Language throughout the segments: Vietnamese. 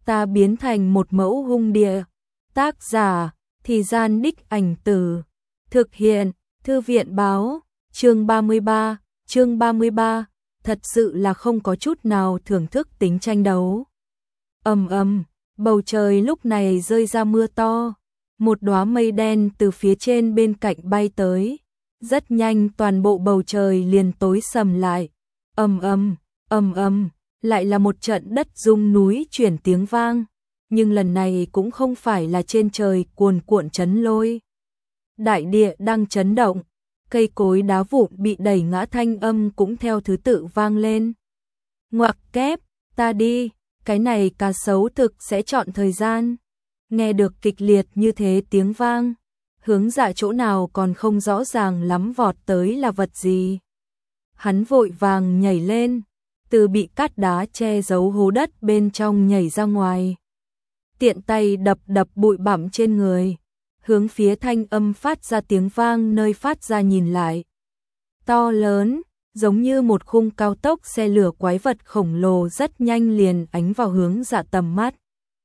ta biến thành một mẫu hung địa. Tác giả, Thì Gian Đích Ảnh Tử. Thực hiện, Thư viện báo, chương 33, thật sự là không có chút nào thưởng thức tính tranh đấu. Bầu trời lúc này rơi ra mưa to, một đóa mây đen từ phía trên bên cạnh bay tới, rất nhanh toàn bộ bầu trời liền tối sầm lại. Lại là một trận đất rung núi chuyển tiếng vang, nhưng lần này cũng không phải là trên trời cuồn cuộn chấn lôi. Đại địa đang chấn động, cây cối đá vụn bị đẩy ngã thanh âm cũng theo thứ tự vang lên. Ngoặc kép, ta đi, cái này cá sấu thực sẽ chọn thời gian. Nghe được kịch liệt như thế tiếng vang, Hướng Dạ chỗ nào còn không rõ ràng lắm vọt tới là vật gì. Hắn vội vàng nhảy lên, từ bị cát đá che giấu hố đất bên trong nhảy ra ngoài. Tiện tay đập bụi bặm trên người, hướng phía thanh âm phát ra tiếng vang nơi phát ra nhìn lại. To lớn, giống như một khung cao tốc xe lửa quái vật khổng lồ rất nhanh liền ánh vào Hướng Dạ tầm mắt.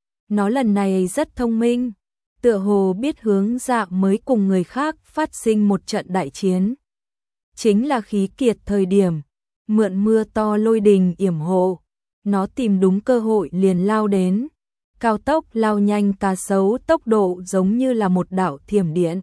Nó lần này rất thông minh, tựa hồ biết Hướng Dạ mới cùng người khác phát sinh một trận đại chiến. Chính là khí kiệt thời điểm, mượn mưa to lôi đình yểm hộ, nó tìm đúng cơ hội liền lao đến. Cao tốc lao nhanh cá sấu tốc độ giống như là một đạo thiểm điện.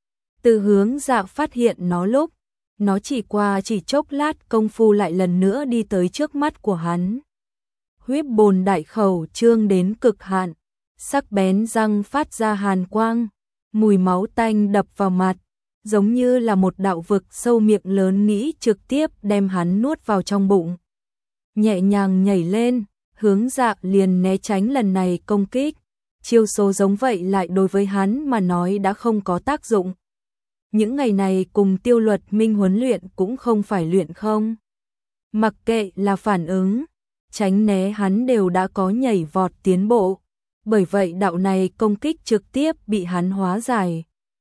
Từ Hướng Dạ phát hiện nó lúc, nó chỉ chốc lát công phu lại lần nữa đi tới trước mắt của hắn. Huyết bồn đại khẩu trương đến cực hạn, sắc bén răng phát ra hàn quang, mùi máu tanh đập vào mặt, giống như là một đạo vực sâu miệng lớn nghĩ trực tiếp đem hắn nuốt vào trong bụng. Nhẹ nhàng nhảy lên, Hướng Dạ liền né tránh lần này công kích. Chiêu số giống vậy lại đối với hắn mà nói đã không có tác dụng. Những ngày này cùng Tiêu Luật Minh huấn luyện cũng không phải luyện không. Mặc kệ là phản ứng, tránh né hắn đều đã có nhảy vọt tiến bộ. Bởi vậy đạo này công kích trực tiếp bị hắn hóa giải.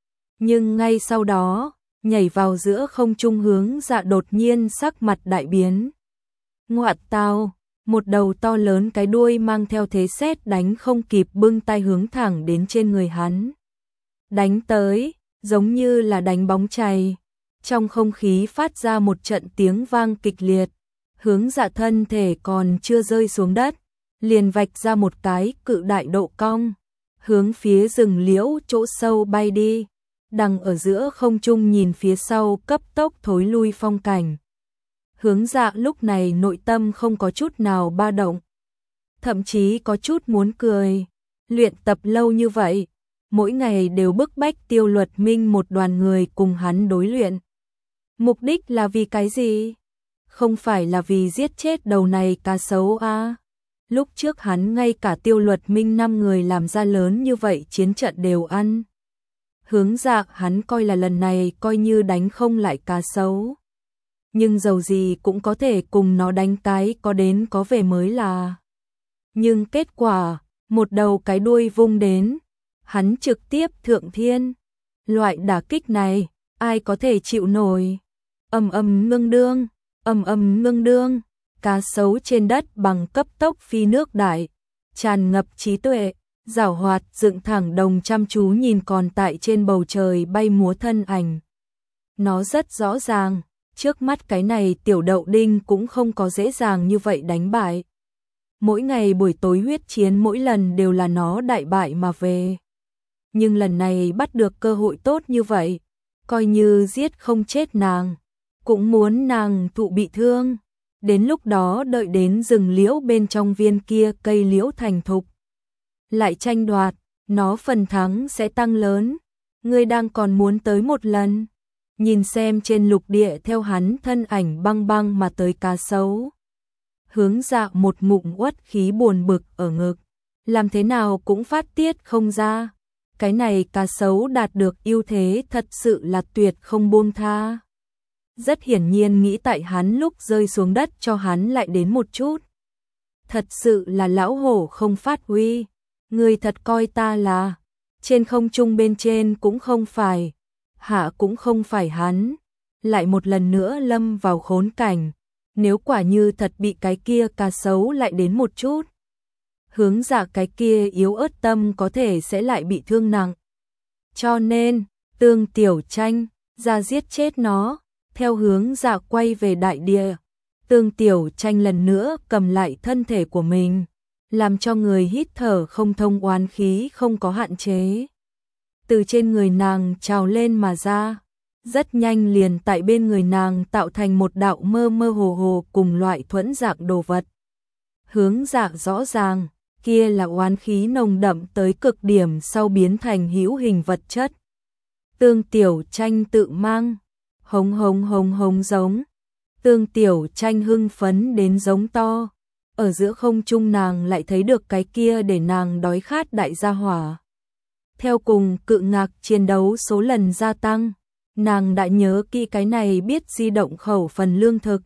Nhưng ngay sau đó, nhảy vào giữa không trung Hướng Dạ đột nhiên sắc mặt đại biến. Ngoạt tao, một đầu to lớn cái đuôi mang theo thế sét đánh không kịp bưng tay hướng thẳng đến trên người hắn. Đánh tới, giống như là đánh bóng chày. Trong không khí phát ra một trận tiếng vang kịch liệt. Hướng Dạ thân thể còn chưa rơi xuống đất, liền vạch ra một cái cự đại độ cong, hướng phía rừng liễu chỗ sâu bay đi. Đằng ở giữa không trung nhìn phía sau cấp tốc thối lui phong cảnh. Hướng Dạ lúc này nội tâm không có chút nào ba động, thậm chí có chút muốn cười. Luyện tập lâu như vậy, mỗi ngày đều bức bách Tiêu Luật Minh một đoàn người cùng hắn đối luyện. Mục đích là vì cái gì? Không phải là vì giết chết đầu này cá sấu à? Lúc trước hắn ngay cả Tiêu Luật Minh 5 người làm ra lớn như vậy chiến trận đều ăn. Hướng Dạ hắn coi là lần này coi như đánh không lại cá sấu. Nhưng dầu gì cũng có thể cùng nó đánh cái có đến có về mới là. Nhưng kết quả, một đầu cái đuôi vung đến, hắn trực tiếp thượng thiên. Loại đả kích này, ai có thể chịu nổi? Ngưng đương, cá sấu trên đất bằng cấp tốc phi nước đại, tràn ngập trí tuệ, giảo hoạt dựng thẳng đồng chăm chú nhìn còn tại trên bầu trời bay múa thân ảnh. Nó rất rõ ràng, trước mắt cái này tiểu đậu đinh cũng không có dễ dàng như vậy đánh bại. Mỗi ngày buổi tối huyết chiến mỗi lần đều là nó đại bại mà về. Nhưng lần này bắt được cơ hội tốt như vậy, coi như giết không chết nàng, cũng muốn nàng thụ bị thương. Đến lúc đó đợi đến rừng liễu bên trong viên kia cây liễu thành thục, lại tranh đoạt, nó phần thắng sẽ tăng lớn. Ngươi đang còn muốn tới một lần, nhìn xem trên lục địa theo hắn thân ảnh băng băng mà tới cá sấu. Hướng Dạ một ngụm uất khí buồn bực ở ngực, làm thế nào cũng phát tiết không ra. Cái này cá sấu đạt được ưu thế thật sự là tuyệt không buông tha. Rất hiển nhiên nghĩ tại hắn lúc rơi xuống đất cho hắn lại đến một chút. Thật sự là lão hổ không phát huy. Người thật coi ta là trên không trung bên trên cũng không phải, hạ cũng không phải hắn. Lại một lần nữa lâm vào khốn cảnh. Nếu quả như thật bị cái kia cá sấu lại đến một chút. Hướng Dạ cái kia yếu ớt tâm có thể sẽ lại bị thương nặng. Cho nên, Tương Tiểu Tranh ra giết chết nó. Theo Hướng Dạ quay về đại địa, Tương Tiểu Tranh lần nữa cầm lại thân thể của mình, làm cho người hít thở không thông, oán khí không có hạn chế từ trên người nàng trào lên mà ra, rất nhanh liền tại bên người nàng tạo thành một đạo mơ mơ hồ hồ cùng loại thuẫn dạng đồ vật. Hướng Dạ rõ ràng, kia là oán khí nồng đậm tới cực điểm sau biến thành hữu hình vật chất. Tương Tiểu Tranh tự mang, hống hống hống hống giống. Tương Tiểu Tranh hưng phấn đến giống to. Ở giữa không trung nàng lại thấy được cái kia để nàng đói khát đại gia hỏa. Theo cùng Cự Ngạc chiến đấu số lần gia tăng, nàng đã nhớ kỹ cái này biết di động khẩu phần lương thực.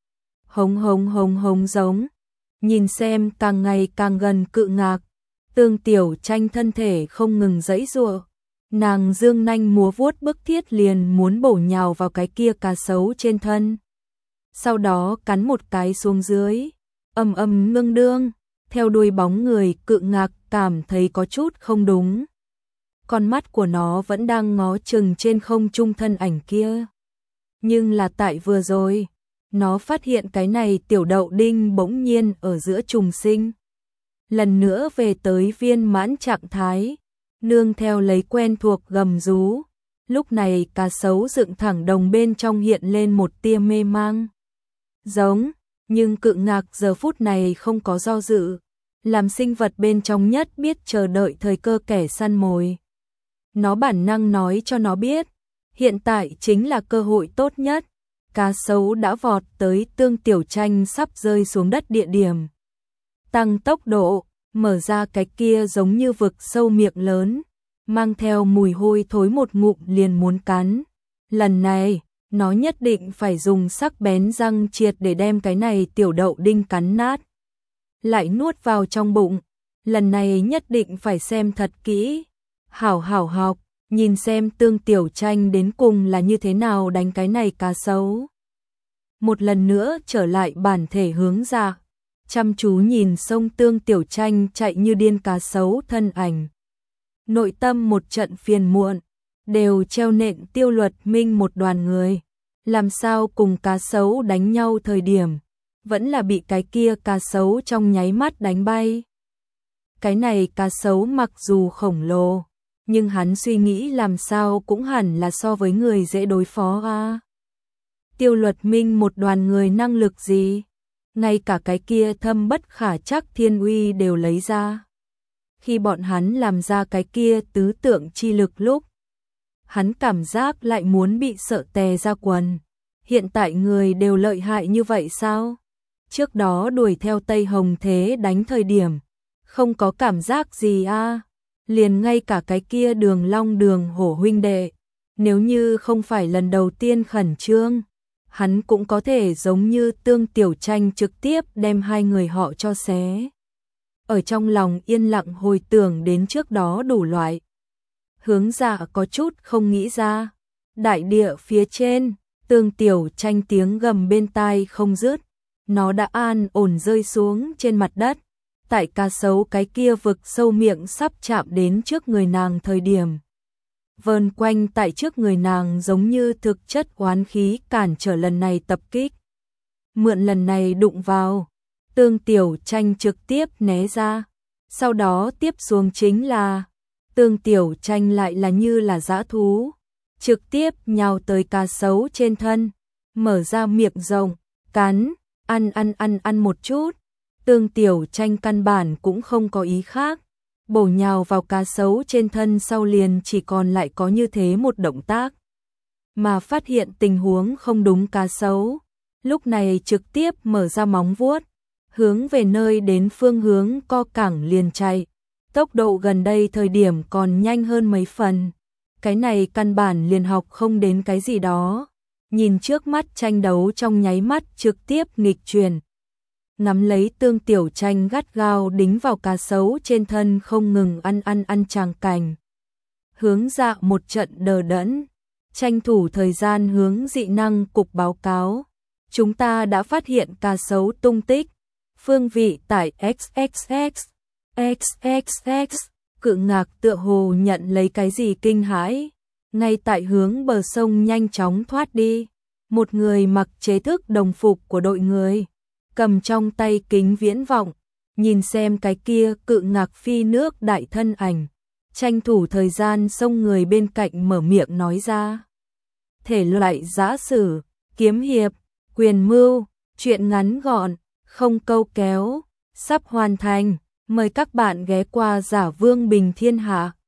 Hống hống hống hống giống. Nhìn xem càng ngày càng gần Cự Ngạc, Tương Tiểu Tranh thân thể không ngừng giãy giụa. Nàng dương nanh múa vuốt bức thiết liền muốn bổ nhào vào cái kia cá sấu trên thân. Sau đó cắn một cái xuống dưới, ầm ầm ngưng đương, theo đuôi bóng người Cự Ngạc cảm thấy có chút không đúng. Con mắt của nó vẫn đang ngó chừng trên không trung thân ảnh kia. Nhưng là tại vừa rồi, nó phát hiện cái này tiểu đậu đinh bỗng nhiên ở giữa trùng sinh. Lần nữa về tới viên mãn trạng thái, nương theo lấy quen thuộc gầm rú. Lúc này cá sấu dựng thẳng đồng bên trong hiện lên một tia mê mang. Giống, nhưng Cự Ngạc giờ phút này không có do dự, làm sinh vật bên trong nhất biết chờ đợi thời cơ kẻ săn mồi. Nó bản năng nói cho nó biết, hiện tại chính là cơ hội tốt nhất. Cá sấu đã vọt tới Tương Tiểu Tranh sắp rơi xuống đất địa điểm. Tăng tốc độ, mở ra cái kia giống như vực sâu miệng lớn, mang theo mùi hôi thối một ngụm liền muốn cắn. Lần này, nó nhất định phải dùng sắc bén răng triệt để đem cái này tiểu đậu đinh cắn nát. Lại nuốt vào trong bụng, lần này nhất định phải xem thật kỹ. Hảo hảo học, nhìn xem Tương Tiểu Tranh đến cùng là như thế nào đánh cái này cá sấu. Một lần nữa trở lại bản thể Hướng Dạ, chăm chú nhìn sông Tương Tiểu Tranh chạy như điên cá sấu thân ảnh. Nội tâm một trận phiền muộn, đều treo nện Tiêu Luật Minh một đoàn người. Làm sao cùng cá sấu đánh nhau thời điểm, vẫn là bị cái kia cá sấu trong nháy mắt đánh bay. Cái này cá sấu mặc dù khổng lồ, nhưng hắn suy nghĩ làm sao cũng hẳn là so với người dễ đối phó a. Tiêu Luật Minh một đoàn người năng lực gì? Ngay cả cái kia thâm bất khả trắc thiên uy đều lấy ra. Khi bọn hắn làm ra cái kia tứ tượng chi lực lúc, hắn cảm giác lại muốn bị sợ tè ra quần. Hiện tại người đều lợi hại như vậy sao? Trước đó đuổi theo Tây Hồng Thế đánh thời điểm, không có cảm giác gì a. Liền ngay cả cái kia Đường Long Đường Hổ huynh đệ, nếu như không phải lần đầu tiên khẩn trương, hắn cũng có thể giống như Tương Tiểu Tranh trực tiếp đem hai người họ cho xé. Ở trong lòng yên lặng hồi tưởng đến trước đó đủ loại. Hướng Dạ có chút không nghĩ ra. Đại địa phía trên, Tương Tiểu Tranh tiếng gầm bên tai không dứt. Nó đã an ổn rơi xuống trên mặt đất. Tại cá sấu cái kia vực sâu miệng sắp chạm đến trước người nàng thời điểm. Vờn quanh tại trước người nàng giống như thực chất oán khí cản trở lần này tập kích. Mượn lần này đụng vào, Tương Tiểu Tranh trực tiếp né ra. Sau đó tiếp xuống chính là, Tương Tiểu Tranh lại là như là dã thú, trực tiếp nhào tới cá sấu trên thân, mở ra miệng rộng, cắn, ăn một chút. Tương Tiểu Tranh căn bản cũng không có ý khác, bổ nhào vào cá sấu trên thân sau liền chỉ còn lại có như thế một động tác. Mà phát hiện tình huống không đúng cá sấu, lúc này trực tiếp mở ra móng vuốt, hướng về nơi đến phương hướng co cẳng liền chạy. Tốc độ gần đây thời điểm còn nhanh hơn mấy phần. Cái này căn bản liền học không đến cái gì đó. Nhìn trước mắt tranh đấu trong nháy mắt trực tiếp nghịch chuyển. Nắm lấy Tương Tiểu Tranh gắt gao đính vào cá sấu trên thân không ngừng ăn tràng cảnh. Hướng Dạ một trận đờ đẫn, tranh thủ thời gian hướng dị năng cục báo cáo. Chúng ta đã phát hiện cá sấu tung tích, phương vị tại XXX. XXX, cự ngạc tựa hồ nhận lấy cái gì kinh hãi, ngay tại hướng bờ sông nhanh chóng thoát đi. Một người mặc chế thức đồng phục của đội người, cầm trong tay kính viễn vọng, nhìn xem cái kia cự ngạc phi nước đại thân ảnh, tranh thủ thời gian xông người bên cạnh mở miệng nói ra. Thể loại giã sử, kiếm hiệp, quyền mưu, truyện ngắn gọn, không câu kéo, sắp hoàn thành, mời các bạn ghé qua Giả Vương Bình Thiên Hạ.